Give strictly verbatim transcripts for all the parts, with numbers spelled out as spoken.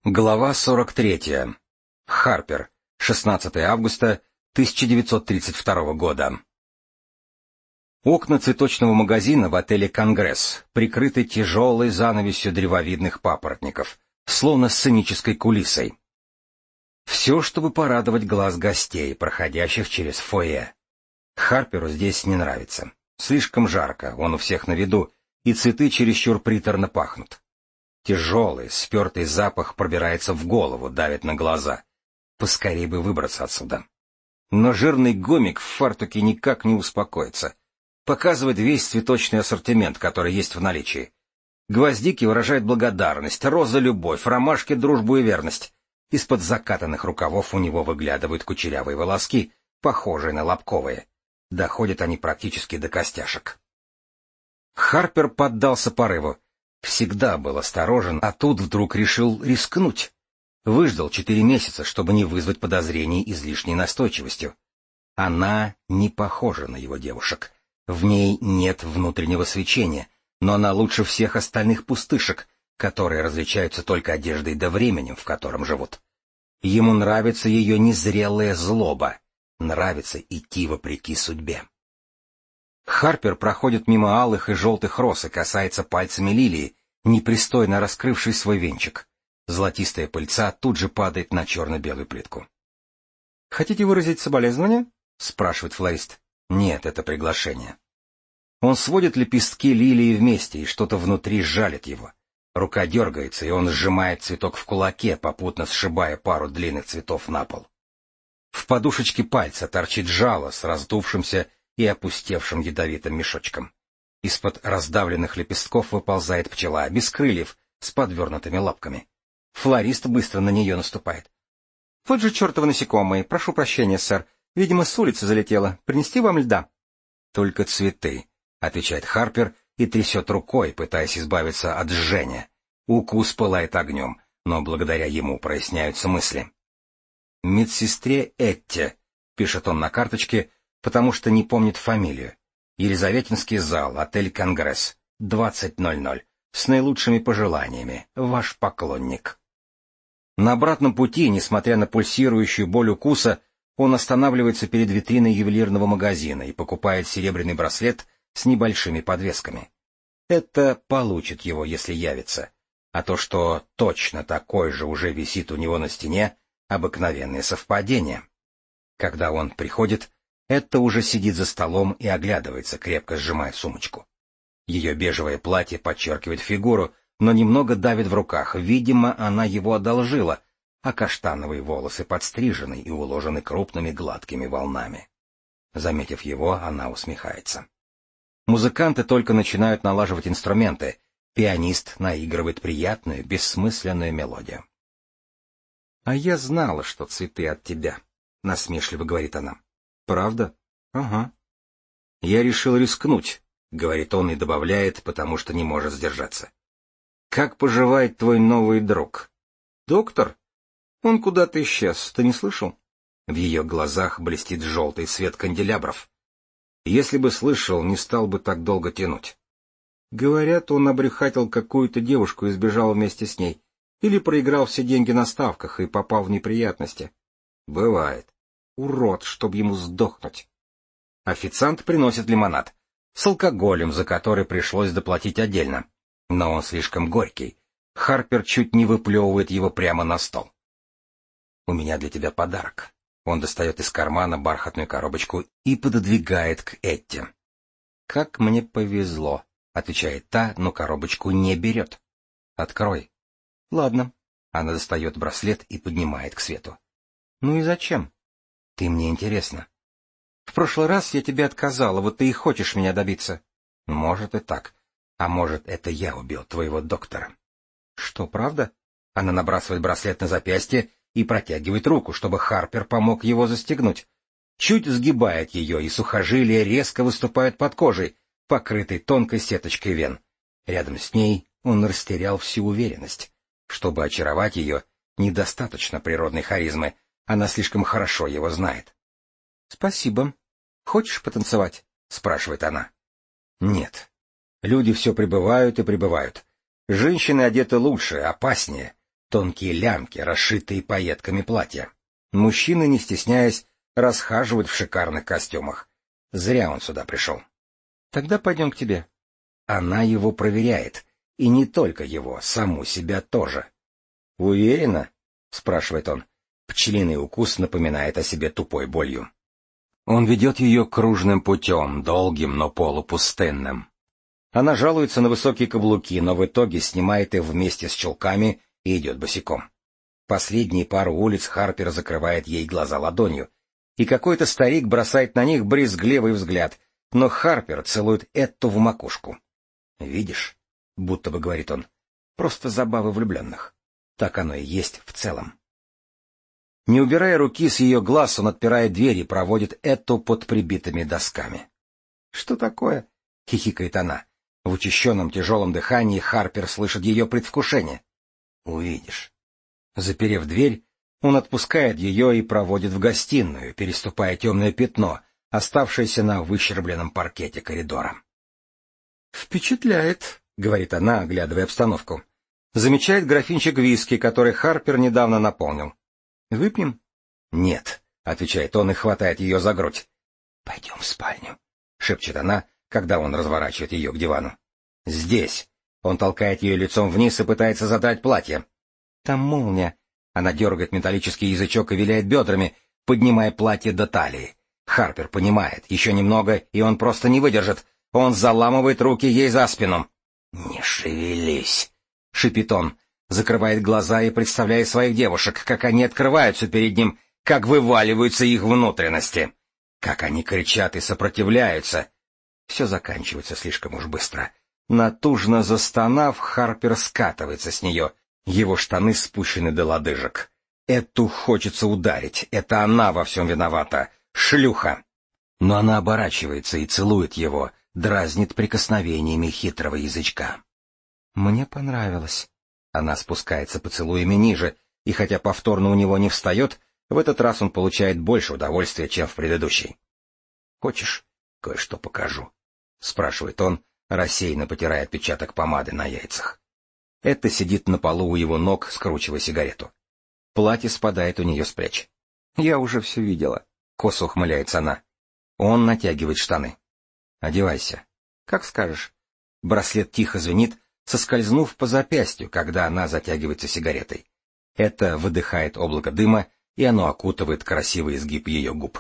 Глава сорок третья. Харпер. шестнадцатое августа тысяча девятьсот тридцать второго года. Окна цветочного магазина в отеле «Конгресс» прикрыты тяжелой занавесью древовидных папоротников, словно сценической кулисой. Все, чтобы порадовать глаз гостей, проходящих через фойе. Харперу здесь не нравится. Слишком жарко, он у всех на виду, и цветы чересчур приторно пахнут. Тяжелый, спертый запах пробирается в голову, давит на глаза. Поскорей бы выбраться отсюда. Но жирный гомик в фартуке никак не успокоится. Показывает весь цветочный ассортимент, который есть в наличии. Гвоздики выражают благодарность, розы — любовь, ромашки — дружбу и верность. Из-под закатанных рукавов у него выглядывают кучерявые волоски, похожие на лобковые. Доходят они практически до костяшек. Харпер поддался порыву. Всегда был осторожен, а тут вдруг решил рискнуть. Выждал четыре месяца, чтобы не вызвать подозрений излишней настойчивостью. Она не похожа на его девушек. В ней нет внутреннего свечения, но она лучше всех остальных пустышек, которые различаются только одеждой да временем, в котором живут. Ему нравится ее незрелая злоба, нравится идти вопреки судьбе. Харпер проходит мимо алых и желтых роз и касается пальцами лилии, непристойно раскрывшей свой венчик. Золотистая пыльца тут же падает на черно-белую плитку. — Хотите выразить соболезнования? — спрашивает флорист. — Нет, это приглашение. Он сводит лепестки лилии вместе, и что-то внутри жалит его. Рука дергается, и он сжимает цветок в кулаке, попутно сшибая пару длинных цветов на пол. В подушечке пальца торчит жало с раздувшимся и опустевшим ядовитым мешочком. Из-под раздавленных лепестков выползает пчела, без крыльев, с подвернутыми лапками. Флорист быстро на нее наступает. — Вот же чертовы насекомые, прошу прощения, сэр. Видимо, с улицы залетело. Принести вам льда? — Только цветы, — отвечает Харпер и трясет рукой, пытаясь избавиться от жжения. Укус пылает огнем, но благодаря ему проясняются мысли. — Медсестре Этте, — пишет он на карточке, потому что не помнит фамилию. Елизаветинский зал, отель «Конгресс», двадцать ноль ноль. С наилучшими пожеланиями. Ваш поклонник. На обратном пути, несмотря на пульсирующую боль укуса, он останавливается перед витриной ювелирного магазина и покупает серебряный браслет с небольшими подвесками. Это получит его, если явится. А то, что точно такой же уже висит у него на стене, обыкновенное совпадение. Когда он приходит, это уже сидит за столом и оглядывается, крепко сжимая сумочку. Ее бежевое платье подчеркивает фигуру, но немного давит в руках. Видимо, она его одолжила, а каштановые волосы подстрижены и уложены крупными гладкими волнами. Заметив его, она усмехается. Музыканты только начинают налаживать инструменты. Пианист наигрывает приятную, бессмысленную мелодию. — А я знала, что цветы от тебя, — насмешливо говорит она. — Правда? — Ага. — Я решил рискнуть, — говорит он и добавляет, потому что не может сдержаться. — Как поживает твой новый друг? — Доктор? Он куда-то исчез, ты не слышал? В ее глазах блестит желтый свет канделябров. Если бы слышал, не стал бы так долго тянуть. Говорят, он обрюхатил какую-то девушку и сбежал вместе с ней. Или проиграл все деньги на ставках и попал в неприятности. Бывает. Урод, чтоб ему сдохнуть. Официант приносит лимонад. С алкоголем, за который пришлось доплатить отдельно. Но он слишком горький. Харпер чуть не выплевывает его прямо на стол. — У меня для тебя подарок. Он достает из кармана бархатную коробочку и пододвигает к Этте. — Как мне повезло, — отвечает та, но коробочку не берет. — Открой. — Ладно. Она достает браслет и поднимает к свету. — Ну и зачем? — Ты мне интересна. — В прошлый раз я тебе отказала, вот ты и хочешь меня добиться. — Может и так. А может, это я убил твоего доктора. — Что, правда? Она набрасывает браслет на запястье и протягивает руку, чтобы Харпер помог его застегнуть. Чуть сгибает ее, и сухожилия резко выступают под кожей, покрытой тонкой сеточкой вен. Рядом с ней он растерял всю уверенность. Чтобы очаровать ее, недостаточно природной харизмы, она слишком хорошо его знает. — Спасибо. Хочешь потанцевать? — спрашивает она. — Нет. Люди все прибывают и прибывают. Женщины одеты лучше, опаснее. Тонкие лямки, расшитые пайетками платья. Мужчины, не стесняясь, расхаживают в шикарных костюмах. Зря он сюда пришел. Тогда пойдем к тебе. Она его проверяет. И не только его, саму себя тоже. «Уверена?» — спрашивает он. Пчелиный укус напоминает о себе тупой болью. Он ведет ее кружным путем, долгим, но полупустынным. Она жалуется на высокие каблуки, но в итоге снимает их вместе с чулками и идет босиком. Последние пару улиц Харпер закрывает ей глаза ладонью, и какой-то старик бросает на них брезгливый взгляд, но Харпер целует Эту в макушку. «Видишь?» — будто бы говорит он. «Просто забавы влюбленных. Так оно и есть в целом». Не убирая руки с ее глаз, он отпирает дверь и проводит Эту под прибитыми досками. «Что такое?» — хихикает она. В учащенном тяжелом дыхании Харпер слышит ее предвкушение. «Увидишь». Заперев дверь, он отпускает ее и проводит в гостиную, переступая темное пятно, оставшееся на выщербленном паркете коридора. «Впечатляет», — говорит она, оглядывая обстановку. Замечает графинчик виски, который Харпер недавно наполнил. «Выпьем?» «Нет», — отвечает он и хватает ее за грудь. «Пойдем в спальню», — шепчет она, когда он разворачивает ее к дивану. «Здесь». Он толкает ее лицом вниз и пытается задрать платье. «Там молния». Она дергает металлический язычок и виляет бедрами, поднимая платье до талии. Харпер понимает, еще немного, и он просто не выдержит. Он заламывает руки ей за спину. «Не шевелись», — шипит он, закрывает глаза и представляет своих девушек, как они открываются перед ним, как вываливаются их внутренности, как они кричат и сопротивляются. Все заканчивается слишком уж быстро. Натужно застонав, Харпер скатывается с нее. Его штаны спущены до лодыжек. Эту хочется ударить. Это она во всем виновата. Шлюха. Но она оборачивается и целует его, дразнит прикосновениями хитрого язычка. «Мне понравилось». Она спускается поцелуями ниже, и хотя повторно у него не встает, в этот раз он получает больше удовольствия, чем в предыдущий. «Хочешь, кое-что покажу?» — спрашивает он, рассеянно потирая отпечаток помады на яйцах. Это сидит на полу у его ног, скручивая сигарету. Платье спадает у нее с плеч. «Я уже все видела», — косо ухмыляется она. Он натягивает штаны. «Одевайся». «Как скажешь». Браслет тихо звенит, соскользнув по запястью, когда она затягивается сигаретой. Это выдыхает облако дыма, и оно окутывает красивый изгиб ее губ.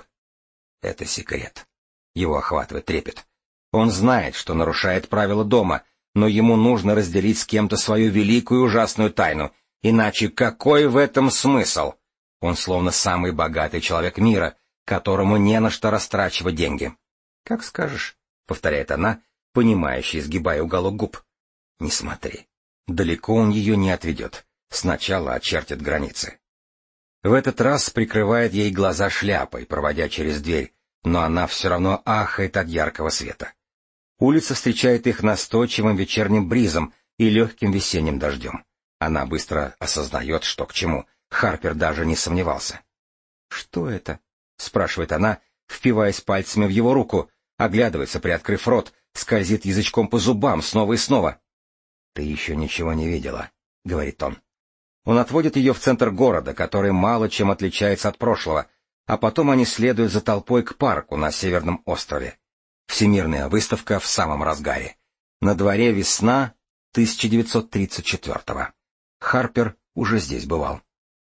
Это секрет. Его охватывает трепет. Он знает, что нарушает правила дома, но ему нужно разделить с кем-то свою великую и ужасную тайну, иначе какой в этом смысл? Он словно самый богатый человек мира, которому не на что растрачивать деньги. «Как скажешь», — повторяет она, понимающе изгибая уголок губ. «Не смотри. Далеко он ее не отведет. Сначала очертит границы». В этот раз прикрывает ей глаза шляпой, проводя через дверь, но она все равно ахает от яркого света. Улица встречает их настойчивым вечерним бризом и легким весенним дождем. Она быстро осознает, что к чему. Харпер даже не сомневался. «Что это?» — спрашивает она, впиваясь пальцами в его руку, оглядывается, приоткрыв рот, скользит язычком по зубам снова и снова. «Ты еще ничего не видела», — говорит он. Он отводит ее в центр города, который мало чем отличается от прошлого, а потом они следуют за толпой к парку на Северном острове. Всемирная выставка в самом разгаре. На дворе весна тысяча девятьсот тридцать четвёртого. Харпер уже здесь бывал.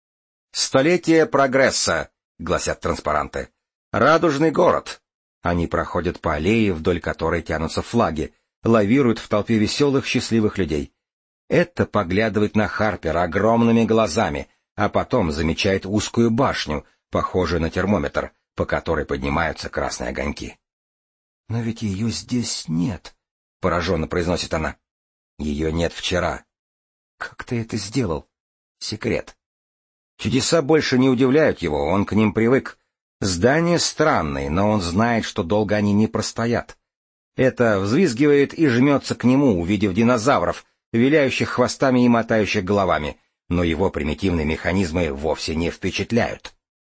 «Столетие прогресса», — гласят транспаранты. «Радужный город». Они проходят по аллее, вдоль которой тянутся флаги, лавируют в толпе веселых, счастливых людей. Это поглядывает на Харпера огромными глазами, а потом замечает узкую башню, похожую на термометр, по которой поднимаются красные огоньки. «Но ведь ее здесь нет», — пораженно произносит она. «Ее нет вчера». «Как ты это сделал?» «Секрет». Чудеса больше не удивляют его, он к ним привык. Здания странные, но он знает, что долго они не простоят. Это взвизгивает и жмется к нему, увидев динозавров, виляющих хвостами и мотающих головами, но его примитивные механизмы вовсе не впечатляют.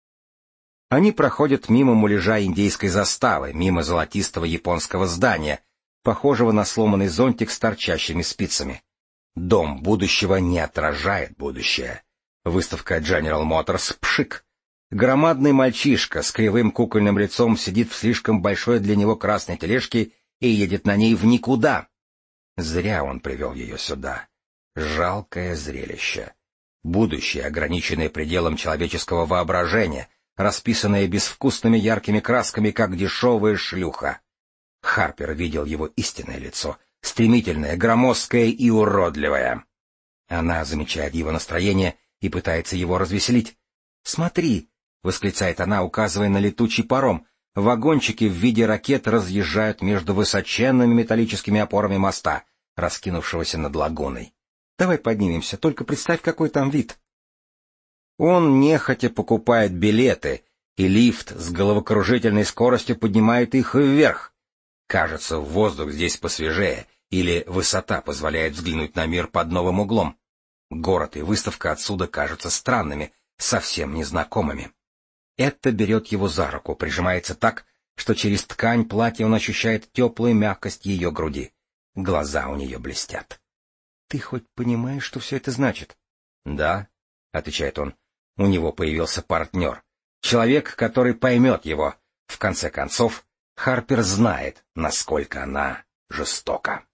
Они проходят мимо муляжа индейской заставы, мимо золотистого японского здания, похожего на сломанный зонтик с торчащими спицами. Дом будущего не отражает будущее. Выставка General Motors «Пшик». Громадный мальчишка с кривым кукольным лицом сидит в слишком большой для него красной тележке и едет на ней в никуда. Зря он привел ее сюда. Жалкое зрелище. Будущее, ограниченное пределом человеческого воображения, расписанное безвкусными яркими красками, как дешевая шлюха. Харпер видел его истинное лицо, стремительное, громоздкое и уродливое. Она замечает его настроение и пытается его развеселить. «Смотри!» — восклицает она, указывая на летучий паром. Вагончики в виде ракет разъезжают между высоченными металлическими опорами моста, раскинувшегося над лагуной. «Давай поднимемся, только представь, какой там вид!» Он нехотя покупает билеты, и лифт с головокружительной скоростью поднимает их вверх. Кажется, воздух здесь посвежее, или высота позволяет взглянуть на мир под новым углом. Город и выставка отсюда кажутся странными, совсем незнакомыми. Это берет его за руку, прижимается так, что через ткань платья он ощущает теплую мягкость ее груди. Глаза у нее блестят. — Ты хоть понимаешь, что все это значит? — Да, — отвечает он. У него появился партнер. Человек, который поймет его. В конце концов, Харпер знает, насколько она жестока.